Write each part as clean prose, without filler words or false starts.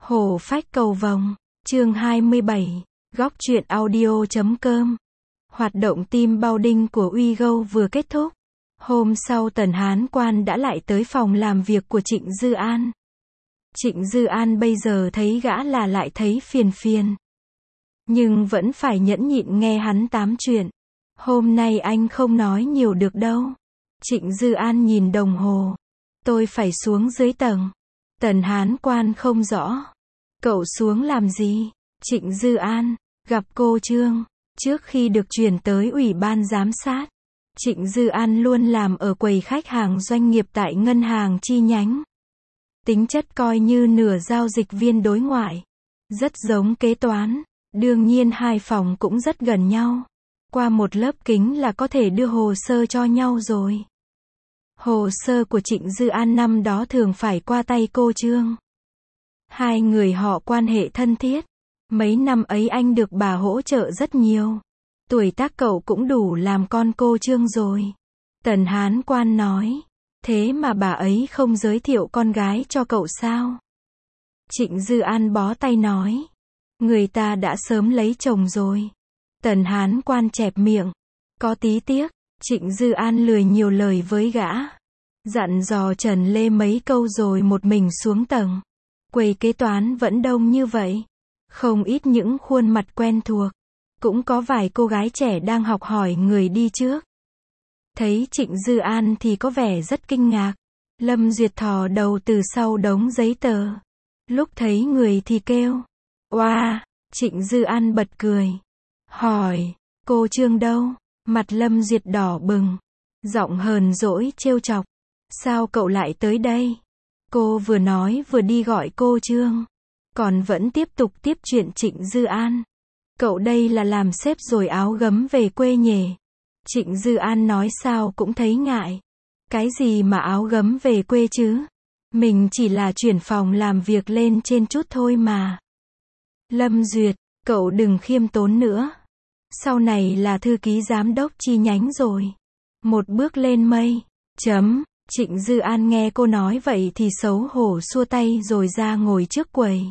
Hổ phách cầu vồng, chương 27, góc truyện audio.com. Hoạt động team building của Uigo vừa kết thúc. Hôm sau Tần Hán Quan đã lại tới phòng làm việc của Trịnh Dư An. Trịnh Dư An bây giờ thấy gã là lại thấy phiền phiền. Nhưng vẫn phải nhẫn nhịn nghe hắn tám chuyện. Hôm nay anh không nói nhiều được đâu. Trịnh Dư An nhìn đồng hồ. Tôi phải xuống dưới tầng. Tần Hán Quan không rõ. Cậu xuống làm gì? Trịnh Dư An, gặp cô Trương. Trước khi được chuyển tới Ủy ban giám sát, Trịnh Dư An luôn làm ở quầy khách hàng doanh nghiệp tại ngân hàng chi nhánh. Tính chất coi như nửa giao dịch viên đối ngoại. Rất giống kế toán. Đương nhiên hai phòng cũng rất gần nhau. Qua một lớp kính là có thể đưa hồ sơ cho nhau rồi. Hồ sơ của Trịnh Dư An năm đó thường phải qua tay cô Trương. Hai người họ quan hệ thân thiết. Mấy năm ấy anh được bà hỗ trợ rất nhiều. Tuổi tác cậu cũng đủ làm con cô Trương rồi. Tần Hán Quan nói. Thế mà bà ấy không giới thiệu con gái cho cậu sao? Trịnh Dư An bó tay nói. Người ta đã sớm lấy chồng rồi. Tần Hán Quan chẹp miệng. Có tí tiếc. Trịnh Dư An lười nhiều lời với gã. Dặn dò Trần Lê mấy câu rồi một mình xuống tầng. Quầy kế toán vẫn đông như vậy. Không ít những khuôn mặt quen thuộc. Cũng có vài cô gái trẻ đang học hỏi người đi trước. Thấy Trịnh Dư An thì có vẻ rất kinh ngạc. Lâm Duyệt thò đầu từ sau đống giấy tờ. Lúc thấy người thì kêu. Oa, Trịnh Dư An bật cười. Hỏi, cô Trương đâu? Mặt Lâm Duyệt đỏ bừng. Giọng hờn dỗi trêu chọc. Sao cậu lại tới đây? Cô vừa nói vừa đi gọi cô Trương. Còn vẫn tiếp tục tiếp chuyện Trịnh Dư An. Cậu đây là làm sếp rồi áo gấm về quê nhỉ? Trịnh Dư An nói sao cũng thấy ngại. Cái gì mà áo gấm về quê chứ? Mình chỉ là chuyển phòng làm việc lên trên chút thôi mà. Lâm Duyệt, cậu đừng khiêm tốn nữa. Sau này là thư ký giám đốc chi nhánh rồi. Một bước lên mây. Trịnh Dư An nghe cô nói vậy thì xấu hổ xua tay rồi ra ngồi trước quầy.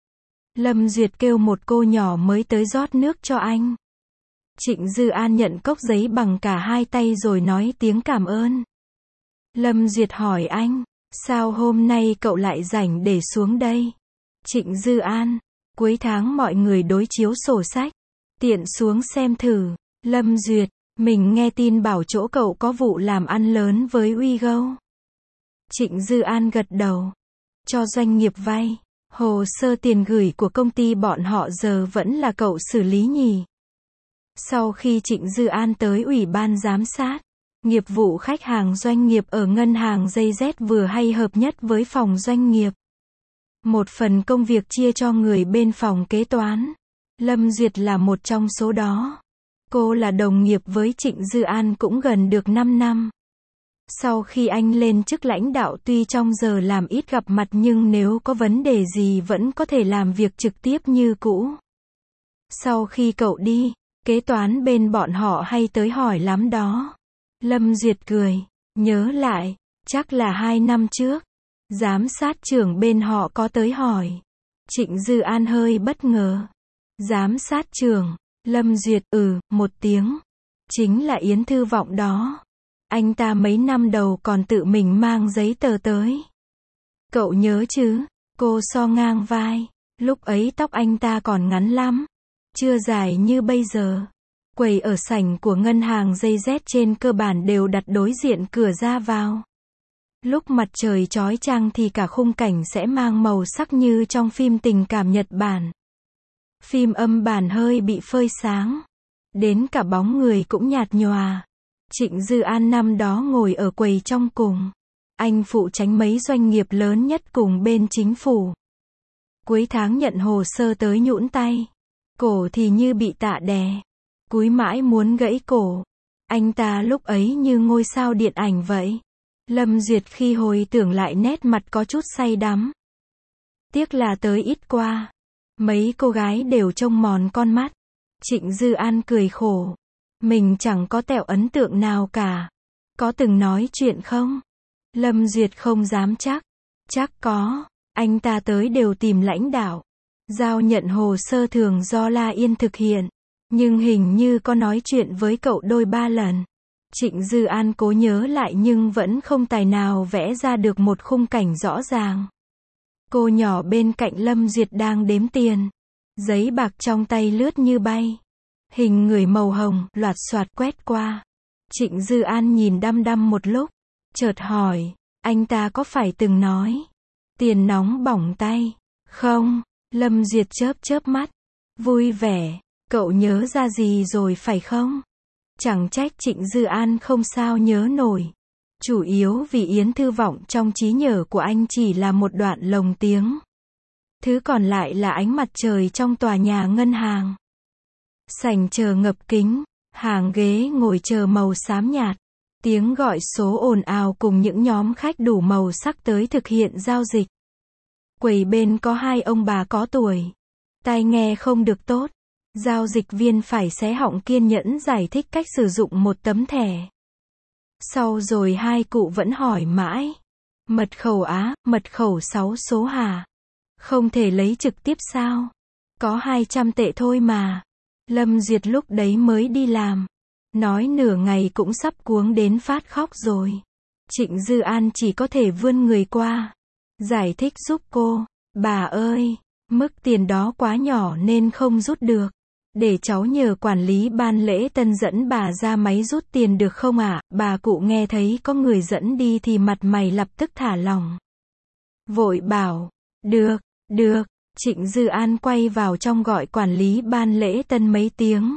Lâm Duyệt kêu một cô nhỏ mới tới rót nước cho anh. Trịnh Dư An nhận cốc giấy bằng cả hai tay rồi nói tiếng cảm ơn. Lâm Duyệt hỏi anh, sao hôm nay cậu lại rảnh để xuống đây? Trịnh Dư An, cuối tháng mọi người đối chiếu sổ sách. Tiện xuống xem thử. Lâm Duyệt, mình nghe tin bảo chỗ cậu có vụ làm ăn lớn với Uigo. Trịnh Dư An gật đầu. Cho doanh nghiệp vay. Hồ sơ tiền gửi của công ty bọn họ giờ vẫn là cậu xử lý nhỉ? Sau khi Trịnh Dư An tới Ủy ban giám sát, nghiệp vụ khách hàng doanh nghiệp ở ngân hàng JZ vừa hay hợp nhất với phòng doanh nghiệp. Một phần công việc chia cho người bên phòng kế toán. Lâm Duyệt là một trong số đó. Cô là đồng nghiệp với Trịnh Dư An cũng gần được 5 năm. Sau khi anh lên chức lãnh đạo tuy trong giờ làm ít gặp mặt nhưng nếu có vấn đề gì vẫn có thể làm việc trực tiếp như cũ. Sau khi cậu đi, kế toán bên bọn họ hay tới hỏi lắm đó. Lâm Duyệt cười, nhớ lại, chắc là 2 năm trước. Giám sát trưởng bên họ có tới hỏi. Trịnh Dư An hơi bất ngờ. Giám sát trưởng, Lâm Duyệt, một tiếng. Chính là Yến Thư Vọng đó. Anh ta mấy năm đầu còn tự mình mang giấy tờ tới. Cậu nhớ chứ? Cô so ngang vai. Lúc ấy tóc anh ta còn ngắn lắm. Chưa dài như bây giờ. Quầy ở sảnh của ngân hàng JZ trên cơ bản đều đặt đối diện cửa ra vào. Lúc mặt trời chói chang thì cả khung cảnh sẽ mang màu sắc như trong phim tình cảm Nhật Bản. Phim âm bản hơi bị phơi sáng. Đến cả bóng người cũng nhạt nhòa. Trịnh Dư An năm đó ngồi ở quầy trong cùng. Anh phụ trách mấy doanh nghiệp lớn nhất cùng bên chính phủ. Cuối tháng nhận hồ sơ tới nhũn tay. Cổ thì như bị tạ đè. Cúi mãi muốn gãy cổ. Anh ta lúc ấy như ngôi sao điện ảnh vậy. Lâm Duyệt khi hồi tưởng lại nét mặt có chút say đắm. Tiếc là tới ít qua. Mấy cô gái đều trông mòn con mắt. Trịnh Dư An cười khổ. Mình chẳng có tẹo ấn tượng nào cả. Có từng nói chuyện không? Lâm Duyệt không dám chắc. Chắc có. Anh ta tới đều tìm lãnh đạo. Giao nhận hồ sơ thường do La Yên thực hiện. Nhưng hình như có nói chuyện với cậu đôi ba lần. Trịnh Dư An cố nhớ lại nhưng vẫn không tài nào vẽ ra được một khung cảnh rõ ràng. Cô nhỏ bên cạnh Lâm Duyệt đang đếm tiền. Giấy bạc trong tay lướt như bay. Hình người màu hồng, loạt soạt quét qua. Trịnh Dư An nhìn đăm đăm một lúc. Chợt hỏi, anh ta có phải từng nói tiền nóng bỏng tay? Không, Lâm Duyệt chớp chớp mắt. Vui vẻ, cậu nhớ ra gì rồi phải không? Chẳng trách Trịnh Dư An không sao nhớ nổi. Chủ yếu vì Yến Thư Vọng trong trí nhớ của anh chỉ là một đoạn lồng tiếng. Thứ còn lại là ánh mặt trời trong tòa nhà ngân hàng. Sảnh chờ ngập kính, hàng ghế ngồi chờ màu xám nhạt. Tiếng gọi số ồn ào cùng những nhóm khách đủ màu sắc tới thực hiện giao dịch. Quầy bên có hai ông bà có tuổi. Tai nghe không được tốt. Giao dịch viên phải xé họng kiên nhẫn giải thích cách sử dụng một tấm thẻ. Sau rồi hai cụ vẫn hỏi mãi. Mật khẩu á, mật khẩu 6 số hả? Không thể lấy trực tiếp sao? Có 200 tệ thôi mà. Lâm Duyệt lúc đấy mới đi làm. Nói nửa ngày cũng sắp cuống đến phát khóc rồi. Trịnh Dư An chỉ có thể vươn người qua. Giải thích giúp cô. Bà ơi, mức tiền đó quá nhỏ nên không rút được. Để cháu nhờ quản lý ban lễ tân dẫn bà ra máy rút tiền được không ạ? Bà cụ nghe thấy có người dẫn đi thì mặt mày lập tức thả lỏng. Vội bảo, được, được. Trịnh Dư An quay vào trong gọi quản lý ban lễ tân mấy tiếng.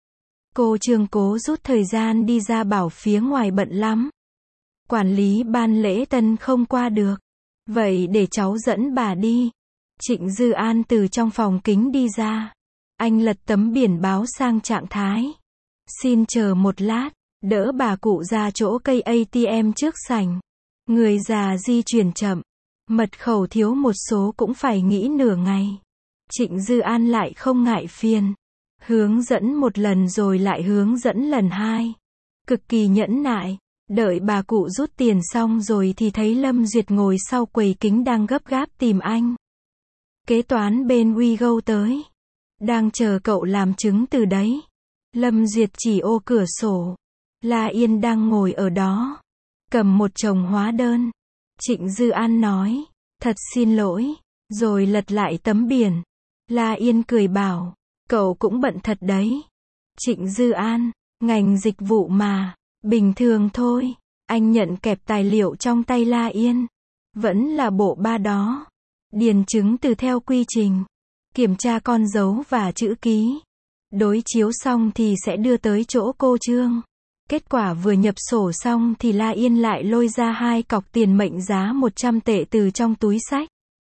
Cô Trương cố rút thời gian đi ra bảo phía ngoài bận lắm. Quản lý ban lễ tân không qua được. Vậy để cháu dẫn bà đi. Trịnh Dư An từ trong phòng kính đi ra. Anh lật tấm biển báo sang trạng thái. Xin chờ một lát, đỡ bà cụ ra chỗ cây ATM trước sảnh. Người già di chuyển chậm. Mật khẩu thiếu một số cũng phải nghĩ nửa ngày. Trịnh Dư An lại không ngại phiền. Hướng dẫn một lần rồi lại hướng dẫn lần hai. Cực kỳ nhẫn nại. Đợi bà cụ rút tiền xong rồi thì thấy Lâm Duyệt ngồi sau quầy kính đang gấp gáp tìm anh. Kế toán bên WeGo tới. Đang chờ cậu làm chứng từ đấy. Lâm Duyệt chỉ ô cửa sổ. La Yên đang ngồi ở đó. Cầm một chồng hóa đơn. Trịnh Dư An nói. Thật xin lỗi. Rồi lật lại tấm biển. La Yên cười bảo. Cậu cũng bận thật đấy. Trịnh Dư An. Ngành dịch vụ mà. Bình thường thôi. Anh nhận kẹp tài liệu trong tay La Yên. Vẫn là bộ ba đó. Điền chứng từ theo quy trình. Kiểm tra con dấu và chữ ký. Đối chiếu xong thì sẽ đưa tới chỗ cô Trương. Kết quả vừa nhập sổ xong thì La Yên lại lôi ra 2 cọc tiền mệnh giá 100 tệ từ trong túi xách.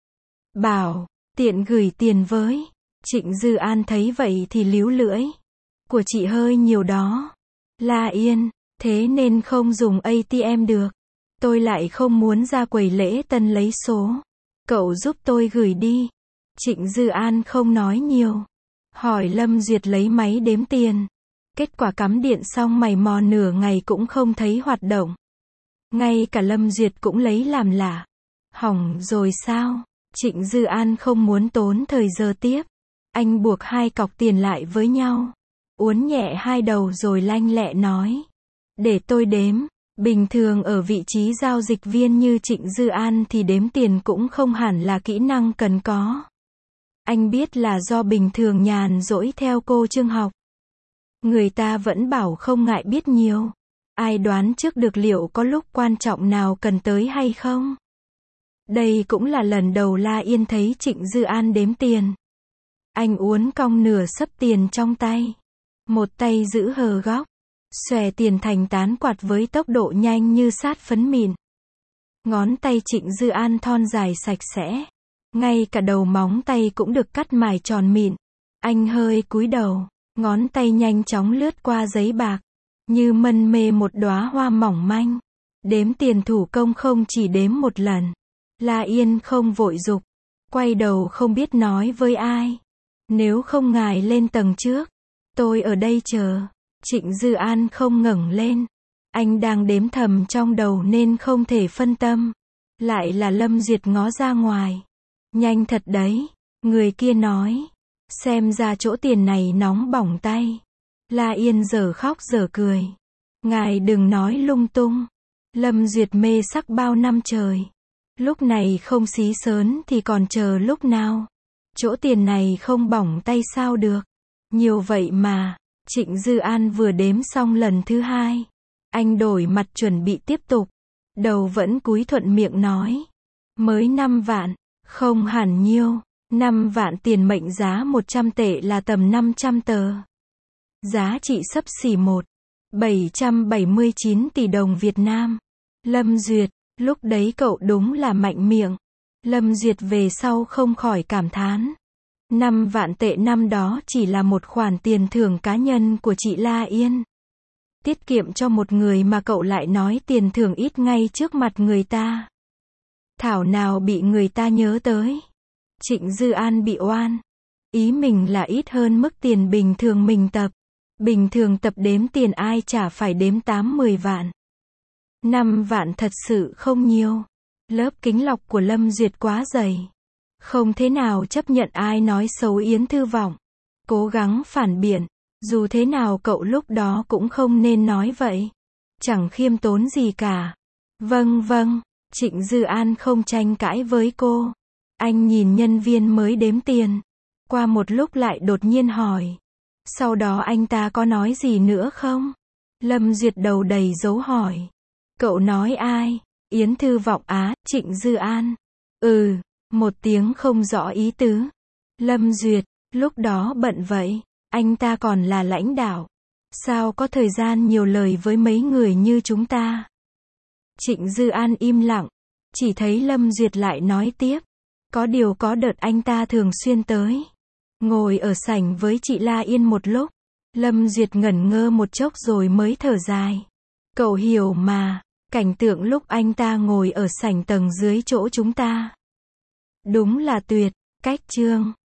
Bảo, tiện gửi tiền với. Trịnh Dư An thấy vậy thì líu lưỡi. Của chị hơi nhiều đó. La Yên, thế nên không dùng ATM được. Tôi lại không muốn ra quầy lễ tân lấy số. Cậu giúp tôi gửi đi. Trịnh Dư An không nói nhiều. Hỏi Lâm Duyệt lấy máy đếm tiền. Kết quả cắm điện xong mày mò nửa ngày cũng không thấy hoạt động. Ngay cả Lâm Duyệt cũng lấy làm lạ. Hỏng rồi sao? Trịnh Dư An không muốn tốn thời giờ tiếp. Anh buộc 2 cọc tiền lại với nhau. Uốn nhẹ hai đầu rồi lanh lẹ nói. Để tôi đếm. Bình thường ở vị trí giao dịch viên như Trịnh Dư An thì đếm tiền cũng không hẳn là kỹ năng cần có. Anh biết là do bình thường nhàn rỗi theo cô Trương học. Người ta vẫn bảo không ngại biết nhiều. Ai đoán trước được liệu có lúc quan trọng nào cần tới hay không? Đây cũng là lần đầu La Yên thấy Trịnh Dư An đếm tiền. Anh uốn cong nửa xấp tiền trong tay. Một tay giữ hờ góc. Xòe tiền thành tán quạt với tốc độ nhanh như sát phấn mịn. Ngón tay Trịnh Dư An thon dài sạch sẽ. Ngay cả đầu móng tay cũng được cắt mài tròn mịn. Anh hơi cúi đầu. Ngón tay nhanh chóng lướt qua giấy bạc. Như mân mê một đóa hoa mỏng manh. Đếm tiền thủ công không chỉ đếm một lần. La Yên không vội dục. Quay đầu không biết nói với ai. Nếu không ngài lên tầng trước. Tôi ở đây chờ. Trịnh Dư An không ngẩng lên. Anh đang đếm thầm trong đầu nên không thể phân tâm. Lại là Lâm Duyệt ngó ra ngoài. Nhanh thật đấy. Người kia nói. Xem ra chỗ tiền này nóng bỏng tay. La Yên giờ khóc giờ cười. Ngài đừng nói lung tung. Lâm Duyệt mê sắc bao năm trời. Lúc này không xí sớn thì còn chờ lúc nào. Chỗ tiền này không bỏng tay sao được. Nhiều vậy mà. Trịnh Dư An vừa đếm xong lần thứ hai. Anh đổi mặt chuẩn bị tiếp tục. Đầu vẫn cúi thuận miệng nói. Mới 5 vạn. Không hẳn nhiêu. 5 vạn tiền mệnh giá 100 tệ là tầm 500 tờ. Giá trị xấp xỉ 779 tỷ đồng Việt Nam. Lâm Duyệt, lúc đấy cậu đúng là mạnh miệng. Lâm Duyệt về sau không khỏi cảm thán. 5 vạn tệ năm đó chỉ là một khoản tiền thưởng cá nhân của chị La Yên. Tiết kiệm cho một người mà cậu lại nói tiền thưởng ít ngay trước mặt người ta. Thảo nào bị người ta nhớ tới. Trịnh Dư An bị oan. Ý mình là ít hơn mức tiền bình thường mình tập. Bình thường tập đếm tiền ai chả phải đếm 8-10 vạn. 5 vạn thật sự không nhiều. Lớp kính lọc của Lâm Duyệt quá dày. Không thế nào chấp nhận ai nói xấu Yến Thư Vọng. Cố gắng phản biện. Dù thế nào cậu lúc đó cũng không nên nói vậy. Chẳng khiêm tốn gì cả. Vâng. Trịnh Dư An không tranh cãi với cô. Anh nhìn nhân viên mới đếm tiền. Qua một lúc lại đột nhiên hỏi. Sau đó anh ta có nói gì nữa không? Lâm Duyệt đầu đầy dấu hỏi. Cậu nói ai? Yến Thư Vọng á, Trịnh Dư An. Một tiếng không rõ ý tứ. Lâm Duyệt, lúc đó bận vậy. Anh ta còn là lãnh đạo. Sao có thời gian nhiều lời với mấy người như chúng ta? Trịnh Dư An im lặng. Chỉ thấy Lâm Duyệt lại nói tiếp. Có điều có đợt anh ta thường xuyên tới. Ngồi ở sảnh với chị La Yên một lúc. Lâm Duyệt ngẩn ngơ một chốc rồi mới thở dài. Cậu hiểu mà. Cảnh tượng lúc anh ta ngồi ở sảnh tầng dưới chỗ chúng ta. Đúng là tuyệt. Cách chương